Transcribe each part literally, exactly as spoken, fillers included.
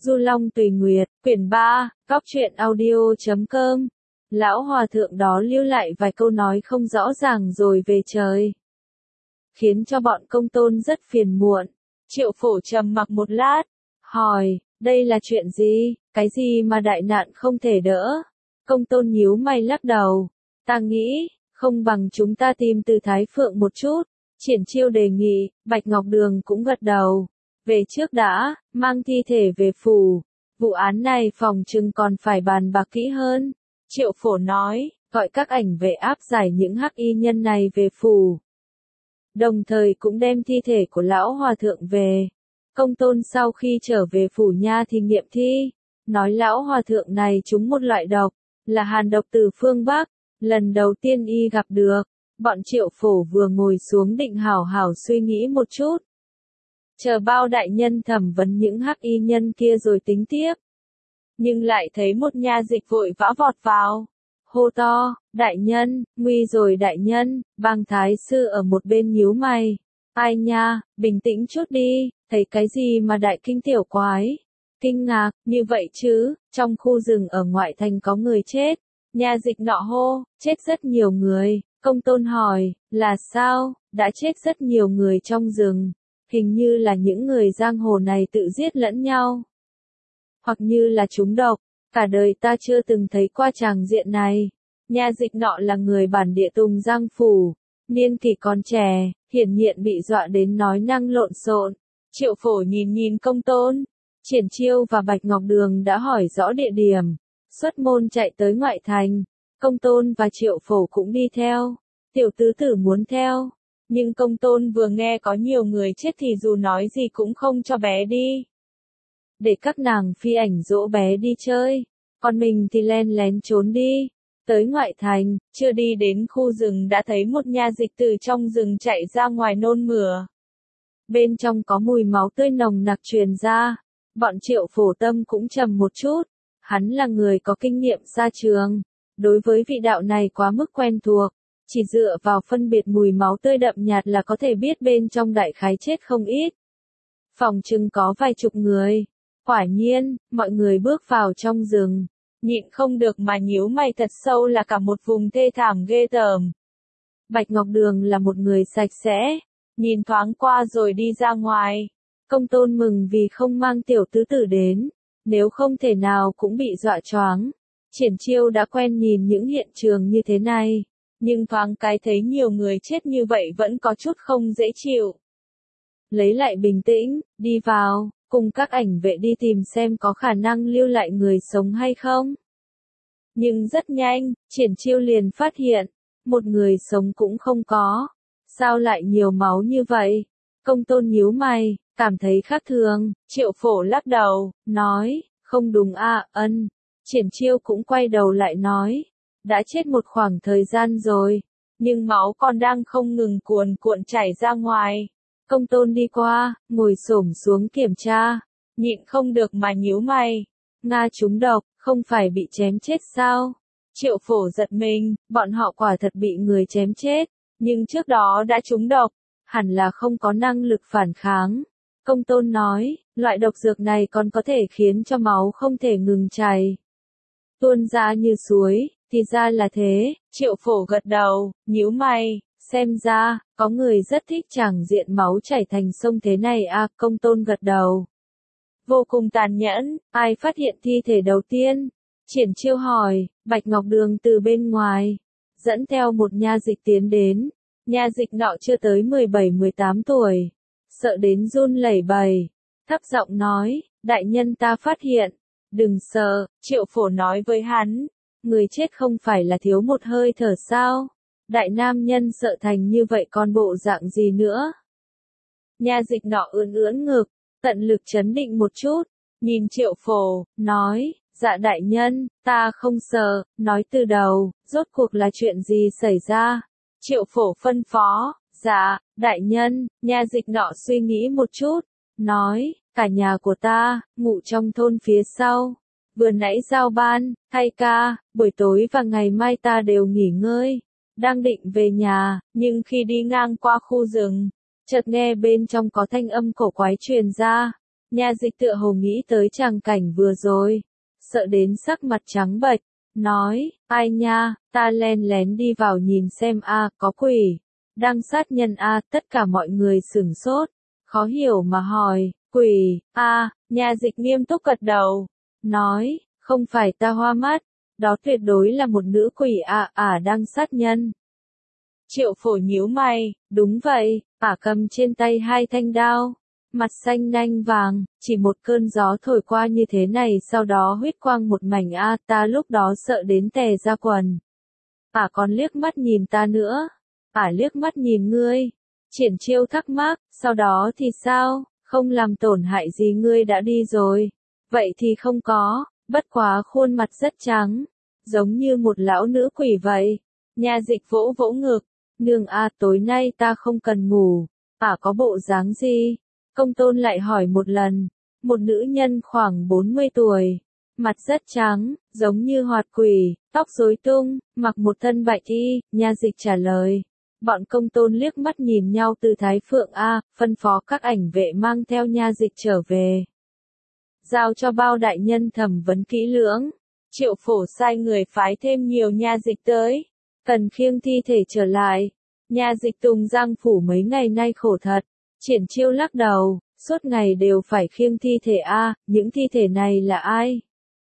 Du Long Tùy Nguyệt, quyển ba, góc truyện audio chấm com. Lão hòa thượng đó lưu lại vài câu nói không rõ ràng rồi về trời, khiến cho bọn Công Tôn rất phiền muộn. Triệu Phổ trầm mặc một lát, hỏi, đây là chuyện gì, cái gì mà đại nạn không thể đỡ? Công Tôn nhíu mày lắc đầu, ta nghĩ, không bằng chúng ta tìm Từ Thái Phượng một chút. Triển Chiêu đề nghị, Bạch Ngọc Đường cũng gật đầu. Về trước đã, mang thi thể về phủ. Vụ án này phòng trừng còn phải bàn bạc kỹ hơn. Triệu Phổ nói, gọi các ảnh vệ áp giải những hắc y nhân này về phủ. Đồng thời cũng đem thi thể của lão hòa thượng về. Công Tôn sau khi trở về phủ nha thì nghiệm thi, nói lão hòa thượng này trúng một loại độc, là hàn độc từ phương Bắc, lần đầu tiên y gặp được. Bọn Triệu Phổ vừa ngồi xuống định hảo hảo suy nghĩ một chút. Chờ bao đại nhân thẩm vấn những hắc y nhân kia rồi tính tiếp. Nhưng lại thấy một nha dịch vội vã vọt vào. Hô to, đại nhân, nguy rồi đại nhân, bang thái sư ở một bên nhíu mày. Ai nha, bình tĩnh chút đi, thấy cái gì mà đại kinh tiểu quái. Kinh ngạc, như vậy chứ, trong khu rừng ở ngoại thành có người chết. Nha dịch nọ hô, chết rất nhiều người. Công Tôn hỏi, là sao, đã chết rất nhiều người trong rừng. Hình như là những người giang hồ này tự giết lẫn nhau. Hoặc như là trúng độc, cả đời ta chưa từng thấy qua tràng diện này. Nha dịch nọ là người bản địa Tùng Giang Phủ, niên kỷ còn trẻ, hiển nhiên bị dọa đến nói năng lộn xộn. Triệu Phổ nhìn nhìn Công Tôn, Triển Chiêu và Bạch Ngọc Đường đã hỏi rõ địa điểm, xuất môn chạy tới ngoại thành. Công Tôn và Triệu Phổ cũng đi theo, tiểu tứ tử muốn theo. Nhưng Công Tôn vừa nghe có nhiều người chết thì dù nói gì cũng không cho bé đi. Để các nàng phi ảnh dỗ bé đi chơi, còn mình thì len lén trốn đi. Tới ngoại thành, chưa đi đến khu rừng đã thấy một nha dịch từ trong rừng chạy ra ngoài nôn mửa. Bên trong có mùi máu tươi nồng nặc truyền ra. Bọn Triệu Phổ tâm cũng trầm một chút. Hắn là người có kinh nghiệm xa trường. Đối với vị đạo này quá mức quen thuộc. Chỉ dựa vào phân biệt mùi máu tươi đậm nhạt là có thể biết bên trong đại khái chết không ít. Phòng chừng có vài chục người. Quả nhiên, mọi người bước vào trong rừng. Nhịn không được mà nhíu mày thật sâu là cả một vùng thê thảm ghê tởm. Bạch Ngọc Đường là một người sạch sẽ. Nhìn thoáng qua rồi đi ra ngoài. Công Tôn mừng vì không mang tiểu tứ tử đến. Nếu không thể nào cũng bị dọa choáng. Triển Chiêu đã quen nhìn những hiện trường như thế này. Nhưng thoáng cái thấy nhiều người chết như vậy vẫn có chút không dễ chịu. Lấy lại bình tĩnh, đi vào, cùng các ảnh vệ đi tìm xem có khả năng lưu lại người sống hay không. Nhưng rất nhanh, Triển Chiêu liền phát hiện, một người sống cũng không có. Sao lại nhiều máu như vậy? Công Tôn nhíu mày, cảm thấy khác thường. Triệu Phổ lắc đầu, nói, không đúng à, ân. Triển Chiêu cũng quay đầu lại nói, đã chết một khoảng thời gian rồi, nhưng máu còn đang không ngừng cuồn cuộn chảy ra ngoài. Công Tôn đi qua, ngồi xổm xuống kiểm tra, nhịn không được mà nhíu mày. Nga trúng độc, không phải bị chém chết sao? Triệu Phổ giật mình, bọn họ quả thật bị người chém chết, nhưng trước đó đã trúng độc, hẳn là không có năng lực phản kháng. Công Tôn nói, loại độc dược này còn có thể khiến cho máu không thể ngừng chảy, tuôn ra như suối. Thì ra là thế, Triệu Phổ gật đầu, nhíu mày, xem ra, có người rất thích tràng diện máu chảy thành sông thế này à, Công Tôn gật đầu. Vô cùng tàn nhẫn, ai phát hiện thi thể đầu tiên? Triển Chiêu hỏi, Bạch Ngọc Đường từ bên ngoài, dẫn theo một nha dịch tiến đến. Nha dịch nọ chưa tới mười bảy mười tám tuổi, sợ đến run lẩy bẩy, thấp giọng nói, đại nhân ta phát hiện, đừng sợ, Triệu Phổ nói với hắn. Người chết không phải là thiếu một hơi thở sao? Đại nam nhân sợ thành như vậy còn bộ dạng gì nữa? Nha dịch nọ ưỡn ưỡn ngực, tận lực trấn định một chút, nhìn Triệu Phổ, nói, dạ đại nhân, ta không sợ, nói từ đầu, rốt cuộc là chuyện gì xảy ra? Triệu Phổ phân phó, dạ, đại nhân, nha dịch nọ suy nghĩ một chút, nói, cả nhà của ta, ngủ trong thôn phía sau. Vừa nãy giao ban, thay ca, buổi tối và ngày mai ta đều nghỉ ngơi, đang định về nhà, nhưng khi đi ngang qua khu rừng, chợt nghe bên trong có thanh âm cổ quái truyền ra, Nha Dịch tựa hồ nghĩ tới tràng cảnh vừa rồi, sợ đến sắc mặt trắng bệch, nói, ai nha, ta len lén đi vào nhìn xem a, có quỷ, đang sát nhân a, tất cả mọi người sửng sốt, khó hiểu mà hỏi, quỷ, a, Nha Dịch nghiêm túc gật đầu, nói, không phải ta hoa mắt, đó tuyệt đối là một nữ quỷ a, ả đang sát nhân. Triệu Phổ nhíu mày, đúng vậy, ả cầm trên tay hai thanh đao, mặt xanh nanh vàng, chỉ một cơn gió thổi qua như thế này sau đó huyết quang một mảnh a, ta lúc đó sợ đến tè ra quần. Ả còn liếc mắt nhìn ta nữa, ả liếc mắt nhìn ngươi. Triển Chiêu thắc mắc, sau đó thì sao, không làm tổn hại gì ngươi đã đi rồi. Vậy thì không có, bất quá khuôn mặt rất trắng, giống như một lão nữ quỷ vậy. Nha Dịch vỗ vỗ ngực, nương a, tối nay ta không cần ngủ, ả có bộ dáng gì? Công Tôn lại hỏi một lần, một nữ nhân khoảng bốn mươi tuổi, mặt rất trắng, giống như hoạt quỷ, tóc rối tung, mặc một thân bạch y. Nha Dịch trả lời. Bọn Công Tôn liếc mắt nhìn nhau từ Thái Phượng A, phân phó các ảnh vệ mang theo Nha Dịch trở về. Giao cho bao đại nhân thẩm vấn kỹ lưỡng. Triệu Phổ sai người phái thêm nhiều Nha Dịch tới, cần khiêng thi thể trở lại. Nha Dịch Tùng Giang phủ mấy ngày nay khổ thật. Triển Chiêu lắc đầu, suốt ngày đều phải khiêng thi thể a, những thi thể này là ai?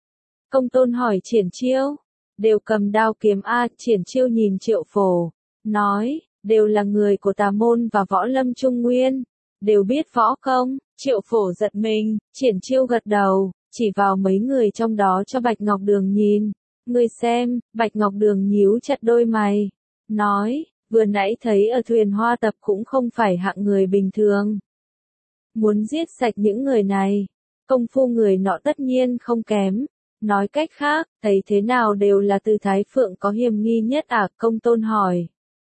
Công Tôn hỏi Triển Chiêu, đều cầm đao kiếm a, Triển Chiêu nhìn Triệu Phổ, nói, đều là người của Tà môn và Võ Lâm Trung Nguyên, đều biết võ công. Triệu Phổ giật mình, Triển Chiêu gật đầu, chỉ vào mấy người trong đó cho Bạch Ngọc Đường nhìn. Ngươi xem, Bạch Ngọc Đường nhíu chặt đôi mày, nói, vừa nãy thấy ở thuyền hoa tập cũng không phải hạng người bình thường. Muốn giết sạch những người này, công phu người nọ tất nhiên không kém. Nói cách khác, thấy thế nào đều là từ Thái Phượng có hiểm nghi nhất à, Công Tôn hỏi.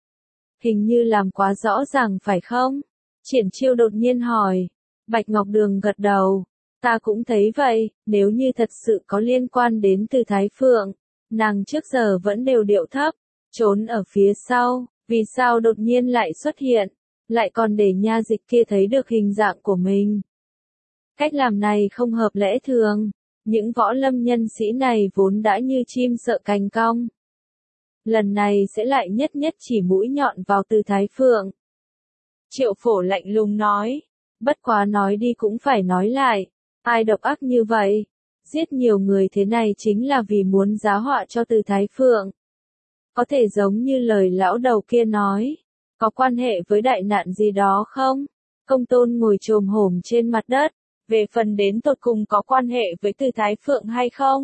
Hình như làm quá rõ ràng phải không? Triển Chiêu đột nhiên hỏi. Bạch Ngọc Đường gật đầu. Ta cũng thấy vậy, nếu như thật sự có liên quan đến từ Thái Phượng, nàng trước giờ vẫn đều điệu thấp, trốn ở phía sau, vì sao đột nhiên lại xuất hiện, lại còn để Nha Dịch kia thấy được hình dạng của mình. Cách làm này không hợp lẽ thường, những võ lâm nhân sĩ này vốn đã như chim sợ cành cong. Lần này sẽ lại nhất nhất chỉ mũi nhọn vào từ Thái Phượng. Triệu Phổ lạnh lùng nói, bất quá nói đi cũng phải nói lại, ai độc ác như vậy, giết nhiều người thế này chính là vì muốn giá họa cho từ Thái Phượng. Có thể giống như lời lão đầu kia nói, có quan hệ với đại nạn gì đó không? Công Tôn ngồi chồm hổm trên mặt đất, về phần đến tột cùng có quan hệ với từ Thái Phượng hay không?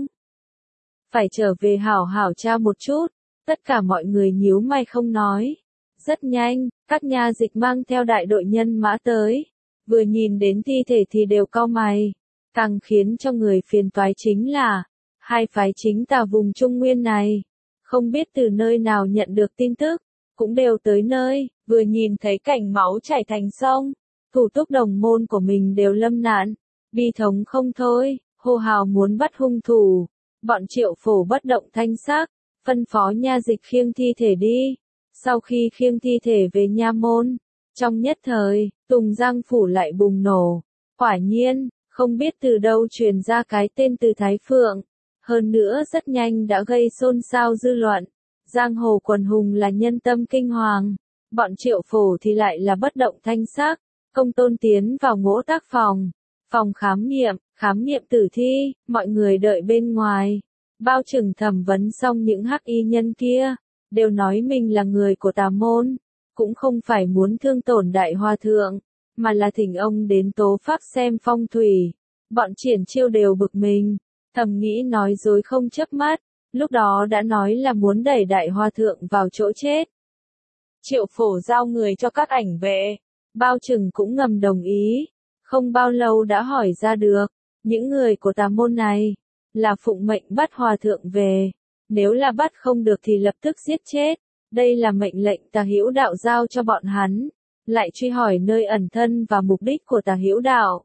Phải trở về hảo hảo tra một chút, tất cả mọi người nhíu mày không nói. Rất nhanh, các nha dịch mang theo đại đội nhân mã tới, vừa nhìn đến thi thể thì đều cau mày. Càng khiến cho người phiền toái chính là, hai phái chính tà vùng Trung Nguyên này, không biết từ nơi nào nhận được tin tức, cũng đều tới nơi, vừa nhìn thấy cảnh máu chảy thành sông, thủ túc đồng môn của mình đều lâm nạn, bi thống không thôi, hô hào muốn bắt hung thủ. Bọn Triệu Phổ bất động thanh sắc, phân phó nha dịch khiêng thi thể đi. Sau khi khiêng thi thể về nha môn, trong nhất thời, Tùng Giang phủ lại bùng nổ. Quả nhiên, không biết từ đâu truyền ra cái tên từ Thái Phượng. Hơn nữa rất nhanh đã gây xôn xao dư luận. Giang hồ quần hùng là nhân tâm kinh hoàng. Bọn Triệu Phổ thì lại là bất động thanh sắc. Công Tôn tiến vào ngỗ tác phòng. Phòng khám nghiệm, khám nghiệm tử thi, mọi người đợi bên ngoài. Bao trừng thẩm vấn xong những hắc y nhân kia, đều nói mình là người của tà môn. Cũng không phải muốn thương tổn đại hòa thượng, mà là thỉnh ông đến tố pháp xem phong thủy. Bọn Triển Chiêu đều bực mình, thầm nghĩ nói dối không chớp mắt, lúc đó đã nói là muốn đẩy đại hòa thượng vào chỗ chết. Triệu Phổ giao người cho các ảnh vệ, bao trừng cũng ngầm đồng ý, không bao lâu đã hỏi ra được, những người của tà môn này, là phụng mệnh bắt hòa thượng về, nếu là bắt không được thì lập tức giết chết, đây là mệnh lệnh Tà Hữu Đạo giao cho bọn hắn, lại truy hỏi nơi ẩn thân và mục đích của Tà Hữu Đạo.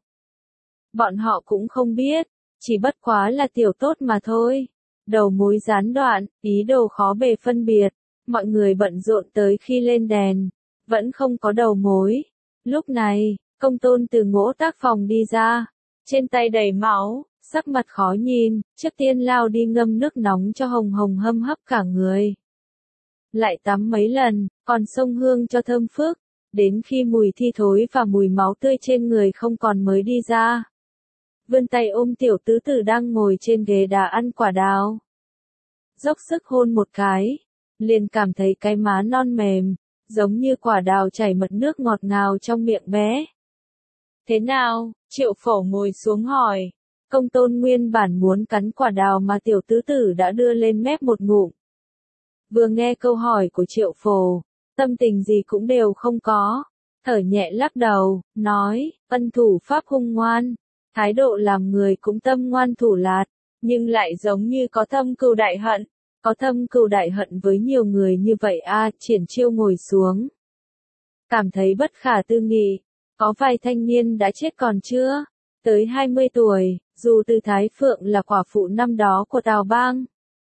Bọn họ cũng không biết, chỉ bất quá là tiểu tốt mà thôi. Đầu mối gián đoạn, ý đồ khó bề phân biệt, mọi người bận rộn tới khi lên đèn, vẫn không có đầu mối. Lúc này, Công Tôn từ ngỗ tác phòng đi ra, trên tay đầy máu, sắc mặt khó nhìn, trước tiên lao đi ngâm nước nóng cho hồng hồng hâm hấp cả người. Lại tắm mấy lần, còn xông hương cho thơm phức, đến khi mùi thi thối và mùi máu tươi trên người không còn mới đi ra. Vươn tay ôm tiểu tứ tử đang ngồi trên ghế đá ăn quả đào. Dốc sức hôn một cái, liền cảm thấy cái má non mềm, giống như quả đào chảy mật nước ngọt ngào trong miệng bé. Thế nào? Triệu Phổ ngồi xuống hỏi. Công Tôn nguyên bản muốn cắn quả đào mà tiểu tứ tử đã đưa lên mép một ngụm. Vừa nghe câu hỏi của Triệu Phổ, tâm tình gì cũng đều không có, thở nhẹ lắc đầu, nói, ân thủ pháp hung ngoan, thái độ làm người cũng tâm ngoan thủ lạt, nhưng lại giống như có thâm cừu đại hận, có thâm cừu đại hận với nhiều người như vậy a. Triển Chiêu ngồi xuống, cảm thấy bất khả tư nghị, có vài thanh niên đã chết còn chưa, tới hai mươi tuổi, dù Từ Thái Phượng là quả phụ năm đó của Tào Bang,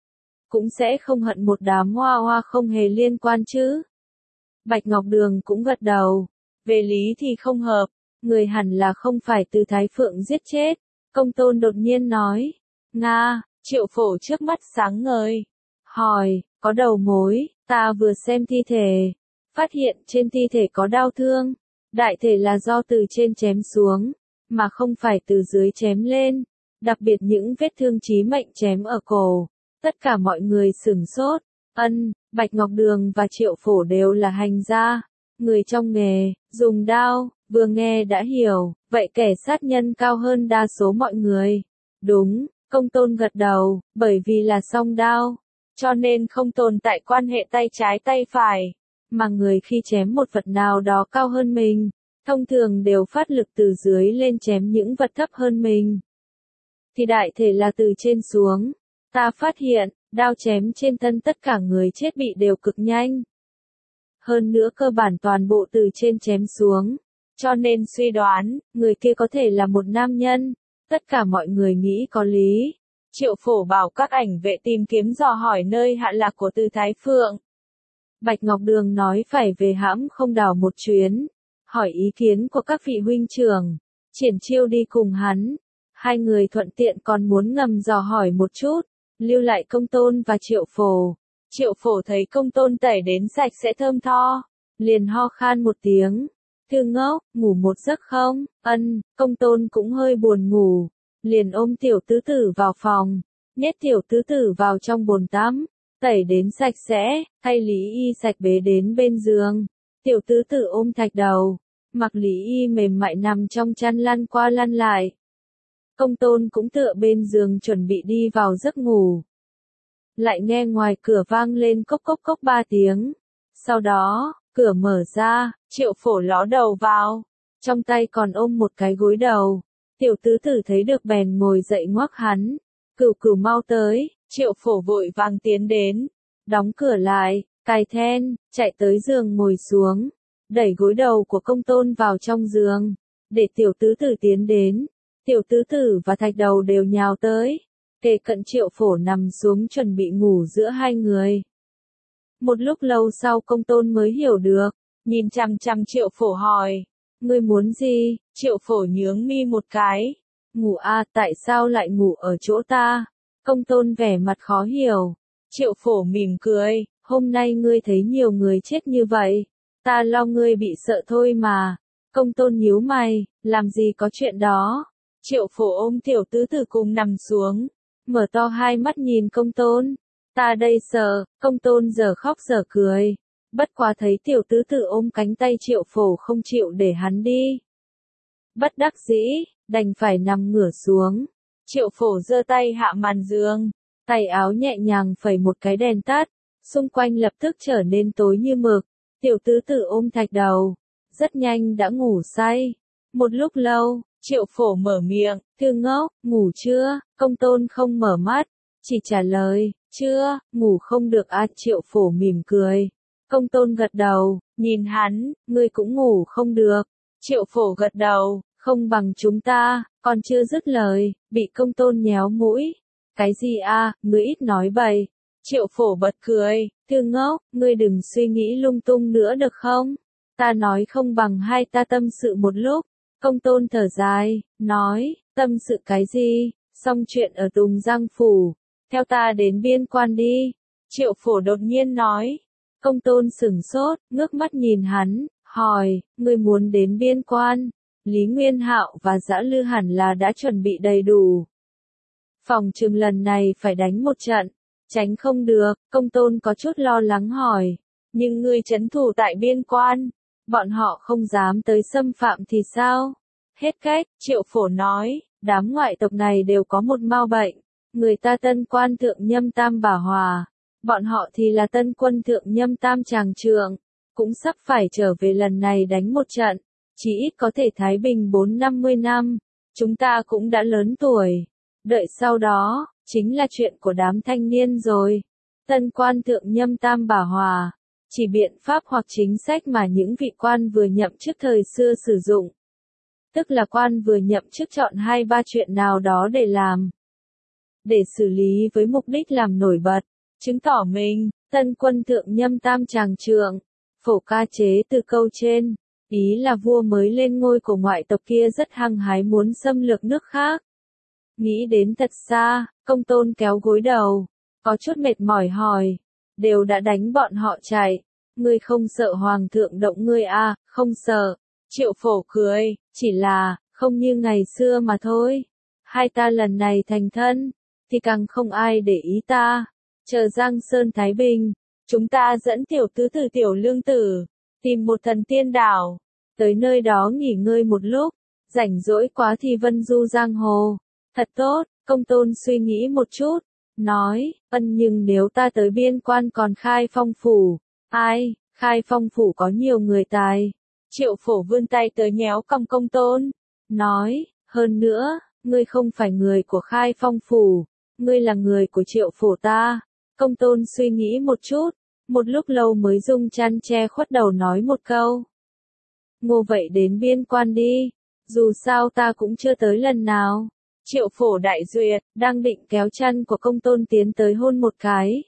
cũng sẽ không hận một đám hoa hoa không hề liên quan chứ. Bạch Ngọc Đường cũng gật đầu, về lý thì không hợp, người hẳn là không phải Từ Thái Phượng giết chết. Công Tôn đột nhiên nói, Nga. Triệu Phổ trước mắt sáng ngời, hỏi, có đầu mối, ta vừa xem thi thể, phát hiện trên thi thể có đau thương, đại thể là do từ trên chém xuống, mà không phải từ dưới chém lên, đặc biệt những vết thương chí mệnh chém ở cổ. Tất cả mọi người sửng sốt, ân, Bạch Ngọc Đường và Triệu Phổ đều là hành gia, người trong nghề, dùng đao, vừa nghe đã hiểu, vậy kẻ sát nhân cao hơn đa số mọi người. Đúng, Công Tôn gật đầu, bởi vì là song đao, cho nên không tồn tại quan hệ tay trái tay phải, mà người khi chém một vật nào đó cao hơn mình, thông thường đều phát lực từ dưới lên chém những vật thấp hơn mình. Thì đại thể là từ trên xuống. Ta phát hiện, đao chém trên thân tất cả người chết bị đều cực nhanh. Hơn nữa cơ bản toàn bộ từ trên chém xuống. Cho nên suy đoán, người kia có thể là một nam nhân. Tất cả mọi người nghĩ có lý. Triệu Phổ bảo các ảnh vệ tìm kiếm dò hỏi nơi hạ lạc của Từ Thái Phượng. Bạch Ngọc Đường nói phải về hãm không đảo một chuyến. Hỏi ý kiến của các vị huynh trưởng. Triển Chiêu đi cùng hắn. Hai người thuận tiện còn muốn ngầm dò hỏi một chút. Lưu lại Công Tôn và Triệu Phổ. Triệu Phổ thấy Công Tôn tẩy đến sạch sẽ thơm tho, liền ho khan một tiếng. Thư ngốc, ngủ một giấc không? Ân, Công Tôn cũng hơi buồn ngủ, liền ôm tiểu tứ tử vào phòng, nhét tiểu tứ tử vào trong bồn tắm, tẩy đến sạch sẽ, thay lý y sạch bế đến bên giường. Tiểu tứ tử ôm thạch đầu, mặc lý y mềm mại nằm trong chăn lăn qua lăn lại. Công Tôn cũng tựa bên giường chuẩn bị đi vào giấc ngủ. Lại nghe ngoài cửa vang lên cốc cốc cốc ba tiếng. Sau đó, cửa mở ra, Triệu Phổ ló đầu vào. Trong tay còn ôm một cái gối đầu. Tiểu tứ tử thấy được bèn ngồi dậy ngoắc hắn. Cửu cửu mau tới, Triệu Phổ vội vàng tiến đến. Đóng cửa lại, cài then, chạy tới giường ngồi xuống. Đẩy gối đầu của Công Tôn vào trong giường. Để tiểu tứ tử tiến đến. Tiểu tứ tử và thạch đầu đều nhào tới, kề cận Triệu Phổ nằm xuống chuẩn bị ngủ giữa hai người. Một lúc lâu sau Công Tôn mới hiểu được, nhìn chằm chằm Triệu Phổ hỏi, ngươi muốn gì? Triệu Phổ nhướng mi một cái, ngủ à, tại sao lại ngủ ở chỗ ta? Công Tôn vẻ mặt khó hiểu. Triệu Phổ mỉm cười, hôm nay ngươi thấy nhiều người chết như vậy, ta lo ngươi bị sợ thôi mà. Công Tôn nhíu mày, làm gì có chuyện đó. Triệu Phổ ôm tiểu tứ tử cùng nằm xuống, mở to hai mắt nhìn Công Tôn. Ta đây sợ. Công Tôn giờ khóc giờ cười. Bất quá thấy tiểu tứ tử ôm cánh tay Triệu Phổ không chịu để hắn đi. Bất đắc dĩ, đành phải nằm ngửa xuống. Triệu Phổ giơ tay hạ màn giường, tay áo nhẹ nhàng phẩy một cái đèn tắt, xung quanh lập tức trở nên tối như mực. Tiểu tứ tử ôm thạch đầu, rất nhanh đã ngủ say. Một lúc lâu, Triệu Phổ mở miệng, Thư ngốc, ngủ chưa? Công Tôn không mở mắt, chỉ trả lời, chưa, ngủ không được à. Triệu Phổ mỉm cười. Công Tôn gật đầu, nhìn hắn, ngươi cũng ngủ không được. Triệu Phổ gật đầu, không bằng chúng ta, còn chưa dứt lời, bị Công Tôn nhéo mũi. Cái gì a, ngươi ít nói bậy. Triệu Phổ bật cười, Thư ngốc, ngươi đừng suy nghĩ lung tung nữa được không? Ta nói không bằng hai ta tâm sự một lúc. Công Tôn thở dài, nói, tâm sự cái gì, xong chuyện ở Tùng Giang Phủ, theo ta đến biên quan đi. Triệu Phổ đột nhiên nói. Công Tôn sửng sốt, ngước mắt nhìn hắn, hỏi, ngươi muốn đến biên quan? Lý Nguyên Hạo và Dã Lư hẳn là đã chuẩn bị đầy đủ. Phòng chừng lần này phải đánh một trận, tránh không được. Công Tôn có chút lo lắng hỏi, nhưng ngươi trấn thủ tại biên quan, bọn họ không dám tới xâm phạm thì sao? Hết cách, Triệu Phổ nói, đám ngoại tộc này đều có một mau bệnh, người ta Tân Quan Thượng Nhâm Tam Bảo Hòa, bọn họ thì là Tân Quân Thượng Nhâm Tam Tràng Trượng, cũng sắp phải trở về lần này đánh một trận, chỉ ít có thể thái bình bốn năm mươi năm, chúng ta cũng đã lớn tuổi, đợi sau đó, chính là chuyện của đám thanh niên rồi. Tân Quan Thượng Nhâm Tam Bảo Hòa, chỉ biện pháp hoặc chính sách mà những vị quan vừa nhậm chức thời xưa sử dụng. Tức là quan vừa nhậm chức chọn hai ba chuyện nào đó để làm. Để xử lý với mục đích làm nổi bật, chứng tỏ mình, Tân Quân Thượng Nhâm Tam Tràng Trượng, phổ ca chế từ câu trên, ý là vua mới lên ngôi của ngoại tộc kia rất hăng hái muốn xâm lược nước khác. Nghĩ đến thật xa, Công Tôn kéo gối đầu, có chút mệt mỏi hỏi, đều đã đánh bọn họ chạy, ngươi không sợ hoàng thượng động ngươi à? Không sợ. Triệu Phổ cười, chỉ là, không như ngày xưa mà thôi. Hai ta lần này thành thân, thì càng không ai để ý ta. Chờ Giang Sơn Thái Bình, chúng ta dẫn tiểu tứ tử tiểu lương tử, tìm một thần tiên đảo, tới nơi đó nghỉ ngơi một lúc, rảnh rỗi quá thì vân du giang hồ. Thật tốt. Công Tôn suy nghĩ một chút, nói, ân nhưng nếu ta tới biên quan còn Khai Phong Phủ, ai, Khai Phong Phủ có nhiều người tài. Triệu Phổ vươn tay tới nhéo cằm Công Tôn, nói, hơn nữa, ngươi không phải người của Khai Phong Phủ, ngươi là người của Triệu Phổ ta. Công Tôn suy nghĩ một chút, một lúc lâu mới dung chăn che khuất đầu nói một câu. Ngô vậy đến biên quan đi, dù sao ta cũng chưa tới lần nào. Triệu Phổ đại duyệt, đang định kéo chăn của Công Tôn tiến tới hôn một cái.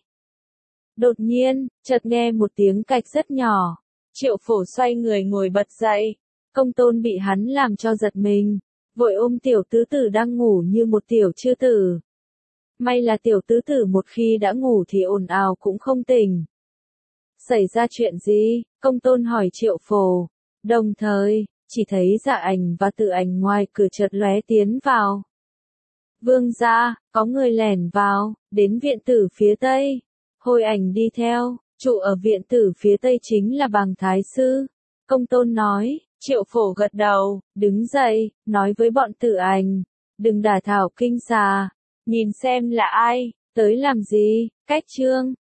Đột nhiên, chợt nghe một tiếng cạch rất nhỏ. Triệu Phổ xoay người ngồi bật dậy. Công Tôn bị hắn làm cho giật mình, vội ôm tiểu tứ tử đang ngủ như một tiểu chư tử. May là tiểu tứ tử một khi đã ngủ thì ồn ào cũng không tỉnh. Xảy ra chuyện gì? Công Tôn hỏi Triệu Phổ. Đồng thời, chỉ thấy Dạ Ảnh và Tự Ảnh ngoài cửa chợt lóe tiến vào. Vương gia, có người lẻn vào, đến viện tử phía tây. Hồi Ảnh đi theo, trụ ở viện tử phía tây chính là Bàng Thái Sư. Công Tôn nói. Triệu Phổ gật đầu, đứng dậy, nói với bọn Tự Ảnh, đừng đả thảo kinh xà, nhìn xem là ai, tới làm gì. Cách chương